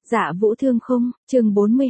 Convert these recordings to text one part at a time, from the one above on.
Dạ Vũ Thương Khung, chương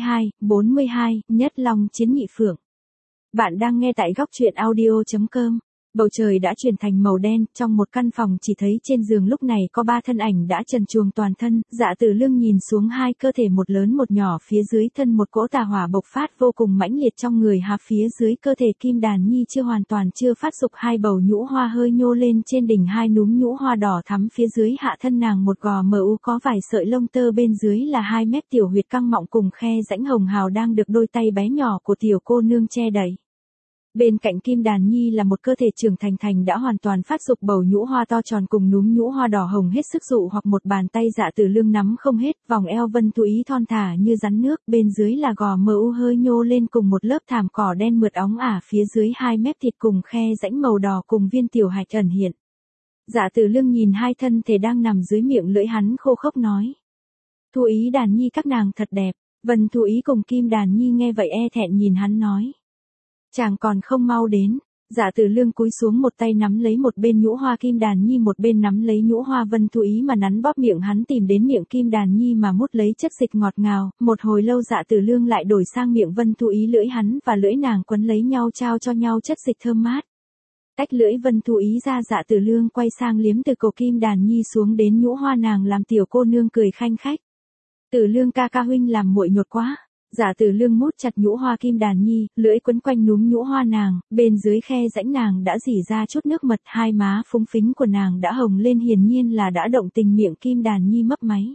42, Nhất Long Chiến Nhị Phượng. Bạn đang nghe tại góc truyện audio.com. Bầu trời đã chuyển thành màu đen, trong một căn phòng chỉ thấy trên giường lúc này có ba thân ảnh đã trần truồng toàn thân, Dạ Tử Lương nhìn xuống hai cơ thể một lớn một nhỏ phía dưới thân một cỗ tà hỏa bộc phát vô cùng mãnh liệt trong người phía dưới cơ thể Kim Đàn Nhi chưa phát dục hai bầu nhũ hoa hơi nhô lên trên đỉnh hai núm nhũ hoa đỏ thắm phía dưới hạ thân nàng một gò mờ u có vài sợi lông tơ bên dưới là 2 mét tiểu huyệt căng mọng cùng khe rãnh hồng hào đang được đôi tay bé nhỏ của tiểu cô nương che đậy. Bên cạnh Kim Đàn Nhi là một cơ thể trưởng thành đã hoàn toàn phát dục bầu nhũ hoa to tròn cùng núm nhũ hoa đỏ hồng hết sức dụ hoặc một bàn tay Dạ Tử Lương nắm không hết, vòng eo Vân Thu Ý thon thả như rắn nước, bên dưới là gò mờ u hơi nhô lên cùng một lớp thảm cỏ đen mượt óng ả phía dưới 2 mét thịt cùng khe rãnh màu đỏ cùng viên tiểu hạch ẩn hiện. Dạ Tử Lương nhìn hai thân thể đang nằm dưới miệng lưỡi hắn khô khốc nói: "Thu Ý Đàn Nhi các nàng thật đẹp." Vân Thu Ý cùng Kim Đàn Nhi nghe vậy e thẹn nhìn hắn nói: "Chàng còn không mau đến." Dạ Tử Lương cúi xuống một tay nắm lấy một bên nhũ hoa Kim Đàn Nhi một bên nắm lấy nhũ hoa Vân Thu Ý mà nắn bóp miệng hắn tìm đến miệng Kim Đàn Nhi mà mút lấy chất dịch ngọt ngào, một hồi lâu Dạ Tử Lương lại đổi sang miệng Vân Thu Ý lưỡi hắn và lưỡi nàng quấn lấy nhau trao cho nhau chất dịch thơm mát. Tách lưỡi Vân Thu Ý ra Dạ Tử Lương quay sang liếm từ cổ Kim Đàn Nhi xuống đến nhũ hoa nàng làm tiểu cô nương cười khanh khách. "Tử Lương ca ca huynh làm muội nhột quá." Dạ Tử Lương mút chặt nhũ hoa Kim Đàn Nhi, lưỡi quấn quanh núm nhũ hoa nàng, bên dưới khe rãnh nàng đã rỉ ra chút nước mật, hai má phúng phính của nàng đã hồng lên hiển nhiên là đã động tình miệng Kim Đàn Nhi mấp máy.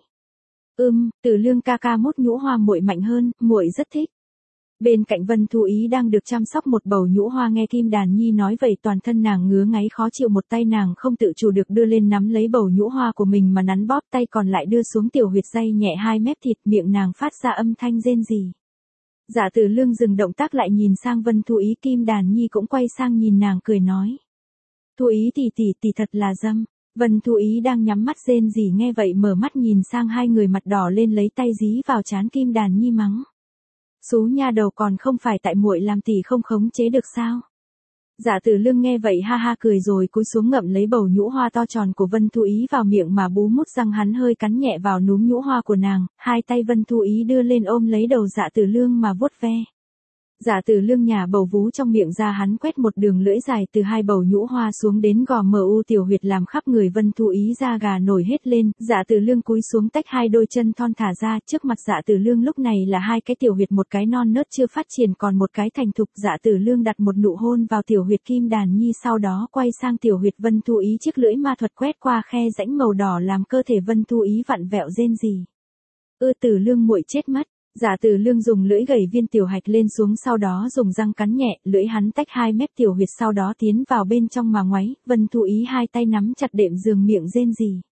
Tử Lương ca ca mút nhũ hoa muội mạnh hơn, muội rất thích." Bên cạnh Vân Thu Ý đang được chăm sóc một bầu nhũ hoa nghe Kim Đàn Nhi nói vậy toàn thân nàng ngứa ngáy khó chịu, một tay nàng không tự chủ được đưa lên nắm lấy bầu nhũ hoa của mình mà nắn bóp, tay còn lại đưa xuống tiểu huyệt day nhẹ 2 mét thịt, miệng nàng phát ra âm thanh rên rỉ. Dạ Tử Lương dừng động tác lại nhìn sang Vân Thu Ý, Kim Đàn Nhi cũng quay sang nhìn nàng cười nói: "Thu Ý tỷ thật là dâm." Vân Thu Ý đang nhắm mắt rên rỉ nghe vậy mở mắt nhìn sang hai người mặt đỏ lên lấy tay dí vào trán Kim Đàn Nhi mắng: "Xú nha đầu, còn không phải tại muội làm tỷ không khống chế được sao?" Dạ Tử Lương nghe vậy ha ha cười rồi cúi xuống ngậm lấy bầu nhũ hoa to tròn của Vân Thu Ý vào miệng mà bú mút răng, hắn hơi cắn nhẹ vào núm nhũ hoa của nàng, hai tay Vân Thu Ý đưa lên ôm lấy đầu Dạ Tử Lương mà vuốt ve. Dạ Tử Lương nhả bầu vú trong miệng ra, hắn quét một đường lưỡi dài từ hai bầu nhũ hoa xuống đến gò mờ u tiểu huyệt làm khắp người Vân Thu Ý da gà nổi hết lên. Dạ Tử Lương cúi xuống tách hai đôi chân thon thả ra, trước mặt Dạ Tử Lương lúc này là hai cái tiểu huyệt, một cái non nớt chưa phát triển còn một cái thành thục. Dạ Tử Lương đặt một nụ hôn vào tiểu huyệt Kim Đàn Nhi, sau đó quay sang tiểu huyệt Vân Thu Ý, chiếc lưỡi ma thuật quét qua khe rãnh màu đỏ làm cơ thể Vân Thu Ý vặn vẹo rên rỉ. Tử Lương muội chết mất." Dạ Tử Lương dùng lưỡi gẩy viên tiểu hạch lên xuống, sau đó dùng răng cắn nhẹ, lưỡi hắn tách 2 mét tiểu huyệt sau đó tiến vào bên trong mà ngoáy, Vân Thu Ý hai tay nắm chặt đệm giường miệng rên rỉ.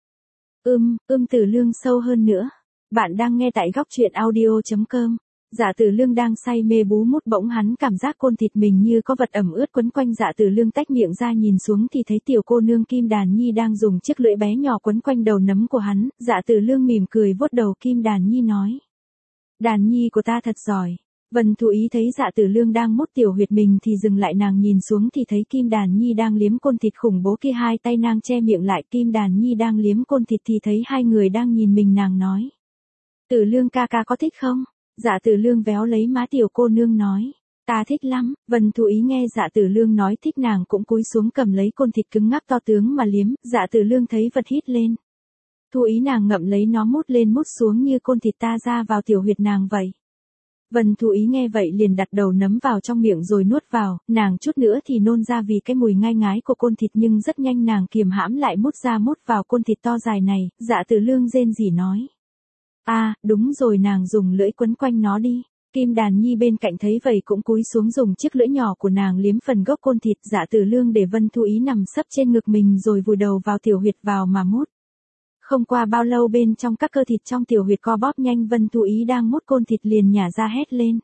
Tử Lương sâu hơn nữa." Bạn đang nghe tại góc truyện audio.com. Dạ Tử Lương đang say mê bú mút bỗng hắn cảm giác côn thịt mình như có vật ẩm ướt quấn quanh. Dạ Tử Lương tách miệng ra nhìn xuống thì thấy tiểu cô nương Kim Đàn Nhi đang dùng chiếc lưỡi bé nhỏ quấn quanh đầu nấm của hắn. Dạ Tử Lương mỉm cười vuốt đầu Kim Đàn Nhi nói: "Đàn Nhi của ta thật giỏi." Vân Thu Ý thấy Dạ Tử Lương đang mút tiểu huyệt mình thì dừng lại, nàng nhìn xuống thì thấy Kim Đàn Nhi đang liếm côn thịt khủng bố kia, hai tay nàng che miệng lại. Kim Đàn Nhi đang liếm côn thịt thì thấy hai người đang nhìn mình, nàng nói: "Tử Lương ca ca có thích không?" Dạ Tử Lương véo lấy má tiểu cô nương nói: "Ta thích lắm." Vân Thu Ý nghe Dạ Tử Lương nói thích nàng cũng cúi xuống cầm lấy côn thịt cứng ngắc to tướng mà liếm. Dạ Tử Lương thấy vật hít lên. Thu Ý nàng ngậm lấy nó mút lên mút xuống như côn thịt ta ra vào tiểu huyệt nàng vậy. Vân Thu Ý nghe vậy liền đặt đầu nấm vào trong miệng rồi nuốt vào, nàng chút nữa thì nôn ra vì cái mùi ngai ngái của côn thịt, nhưng rất nhanh nàng kiềm hãm lại mút ra mút vào côn thịt to dài này. Dạ Tử Lương rên rỉ nói: Đúng rồi, nàng dùng lưỡi quấn quanh nó đi." Kim Đàn Nhi bên cạnh thấy vậy cũng cúi xuống dùng chiếc lưỡi nhỏ của nàng liếm phần gốc côn thịt. Dạ Tử Lương để Vân Thu Ý nằm sấp trên ngực mình rồi vùi đầu vào tiểu huyệt vào mà mút. Không qua bao lâu bên trong các cơ thịt trong tiểu huyệt co bóp nhanh, Vân Thu Ý đang mút côn thịt liền nhả ra hét lên: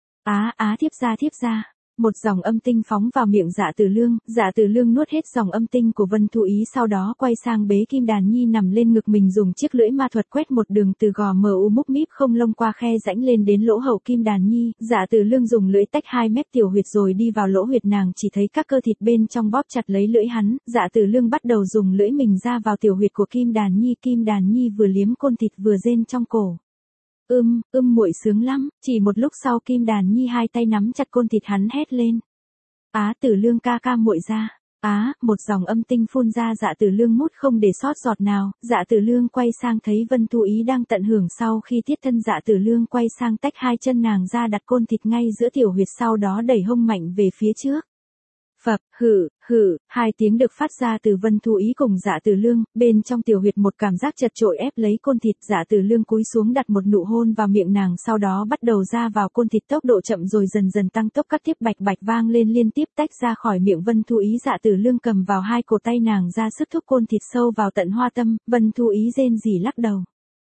Thiếp ra." Một dòng âm tinh phóng vào miệng Dạ Tử Lương. Dạ Tử Lương nuốt hết dòng âm tinh của Vân Thu Ý, sau đó quay sang bế Kim Đàn Nhi nằm lên ngực mình, dùng chiếc lưỡi ma thuật quét một đường từ gò mờ u múc míp không lông qua khe rãnh lên đến lỗ hậu Kim Đàn Nhi. Dạ Tử Lương dùng lưỡi tách 2 mét tiểu huyệt rồi đi vào lỗ huyệt nàng, chỉ thấy các cơ thịt bên trong bóp chặt lấy lưỡi hắn. Dạ Tử Lương bắt đầu dùng lưỡi mình ra vào tiểu huyệt của Kim Đàn Nhi. Kim Đàn Nhi vừa liếm côn thịt vừa rên trong cổ: Muội sướng lắm, chỉ một lúc sau Kim Đàn Nhi hai tay nắm chặt côn thịt hắn hét lên. Á Tử Lương ca ca muội ra. Một dòng âm tinh phun ra, Dạ Tử Lương mút không để sót giọt nào. Dạ Tử Lương quay sang thấy Vân Thu Ý đang tận hưởng, sau khi tiết thân Dạ Tử Lương quay sang tách hai chân nàng ra, đặt côn thịt ngay giữa tiểu huyệt, sau đó đẩy hông mạnh về phía trước. Phập, hai tiếng được phát ra từ Vân Thu Ý cùng Dạ Tử Lương, bên trong tiểu huyệt một cảm giác chật chội ép lấy côn thịt. Dạ Tử Lương cúi xuống đặt một nụ hôn vào miệng nàng, sau đó bắt đầu ra vào côn thịt, tốc độ chậm rồi dần dần tăng tốc, các tiếp bạch bạch vang lên liên tiếp tách ra khỏi miệng Vân Thu Ý. Dạ Tử Lương cầm vào hai cổ tay nàng ra sức thúc côn thịt sâu vào tận hoa tâm. Vân Thu Ý rên rỉ lắc đầu.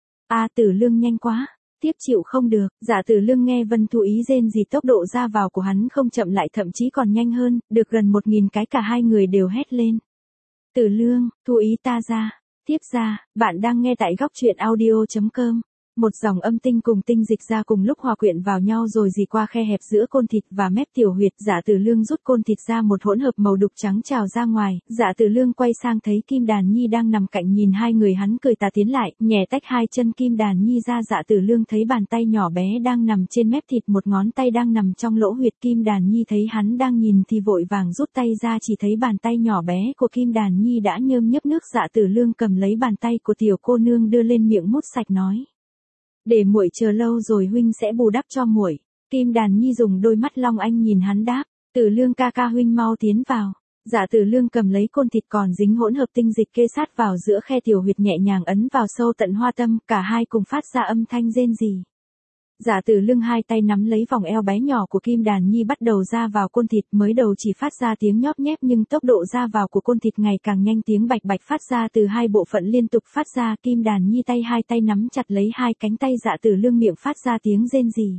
Tử Lương nhanh quá. Tiếp chịu không được. Dạ Tử Lương nghe Vân Thu Ý rên rỉ, tốc độ ra vào của hắn không chậm lại, thậm chí còn nhanh hơn, được gần 1000 cái, cả hai người đều hét lên. Tử Lương, Thu Ý ta ra. Tiếp ra, bạn đang nghe tại góc truyện audio.com. Một dòng âm tinh cùng tinh dịch ra cùng lúc hòa quyện vào nhau rồi dì qua khe hẹp giữa côn thịt và mép tiểu huyệt. Dạ Tử Lương rút côn thịt ra, một hỗn hợp màu đục trắng trào ra ngoài. Dạ Tử Lương quay sang thấy Kim Đàn Nhi đang nằm cạnh nhìn hai người, hắn cười tà tiến lại, nhẹ tách hai chân Kim Đàn Nhi ra. Dạ Tử Lương thấy bàn tay nhỏ bé đang nằm trên mép thịt, một ngón tay đang nằm trong lỗ huyệt. Kim Đàn Nhi thấy hắn đang nhìn thì vội vàng rút tay ra, chỉ thấy bàn tay nhỏ bé của Kim Đàn Nhi đã nhơm nhớp nước. Dạ Tử Lương cầm lấy bàn tay của tiểu cô nương đưa lên miệng mút sạch, nói. Để muội chờ lâu rồi huynh sẽ bù đắp cho muội. Kim Đàn Nhi dùng đôi mắt long anh nhìn hắn đáp. Tử Lương ca ca huynh mau tiến vào. Dạ Tử Lương cầm lấy côn thịt còn dính hỗn hợp tinh dịch kê sát vào giữa khe tiểu huyệt, nhẹ nhàng ấn vào sâu tận hoa tâm, cả hai cùng phát ra âm thanh rên rỉ. Dạ Tử Lương hai tay nắm lấy vòng eo bé nhỏ của Kim Đàn Nhi bắt đầu ra vào côn thịt, mới đầu chỉ phát ra tiếng nhóp nhép nhưng tốc độ ra vào của côn thịt ngày càng nhanh, tiếng bạch bạch phát ra từ hai bộ phận liên tục phát ra. Kim Đàn Nhi hai tay nắm chặt lấy hai cánh tay Dạ Tử Lương, miệng phát ra tiếng rên rỉ.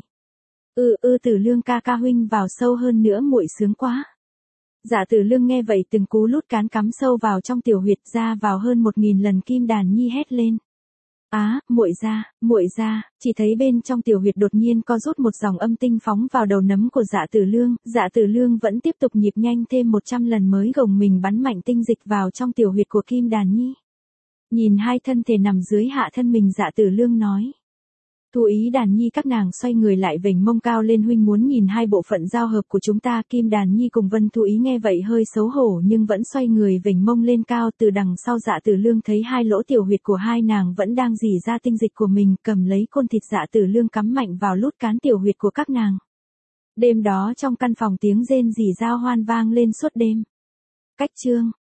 Tử Lương ca ca huynh vào sâu hơn nữa, muội sướng quá. Dạ Tử Lương nghe vậy từng cú lút cán cắm sâu vào trong tiểu huyệt, ra vào hơn 1000 lần. Kim Đàn Nhi hét lên. Muội ra, chỉ thấy bên trong tiểu huyệt đột nhiên co rút, một dòng âm tinh phóng vào đầu nấm của Dạ Tử Lương. Dạ Tử Lương vẫn tiếp tục nhịp nhanh thêm 100 lần mới gồng mình bắn mạnh tinh dịch vào trong tiểu huyệt của Kim Đàn Nhi. Nhìn hai thân thể nằm dưới hạ thân mình, Dạ Tử Lương nói. Thu Ý, Đàn Nhi các nàng xoay người lại vểnh mông cao lên, huynh muốn nhìn hai bộ phận giao hợp của chúng ta. Kim Đàn Nhi cùng Vân Thu Ý nghe vậy hơi xấu hổ nhưng vẫn xoay người vểnh mông lên cao. Từ đằng sau Dạ Tử Lương thấy hai lỗ tiểu huyệt của hai nàng vẫn đang rỉ ra tinh dịch của mình, cầm lấy côn thịt Dạ Tử Lương cắm mạnh vào lút cán tiểu huyệt của các nàng. Đêm đó trong căn phòng tiếng rên rỉ giao hoan vang lên suốt đêm. Cách chương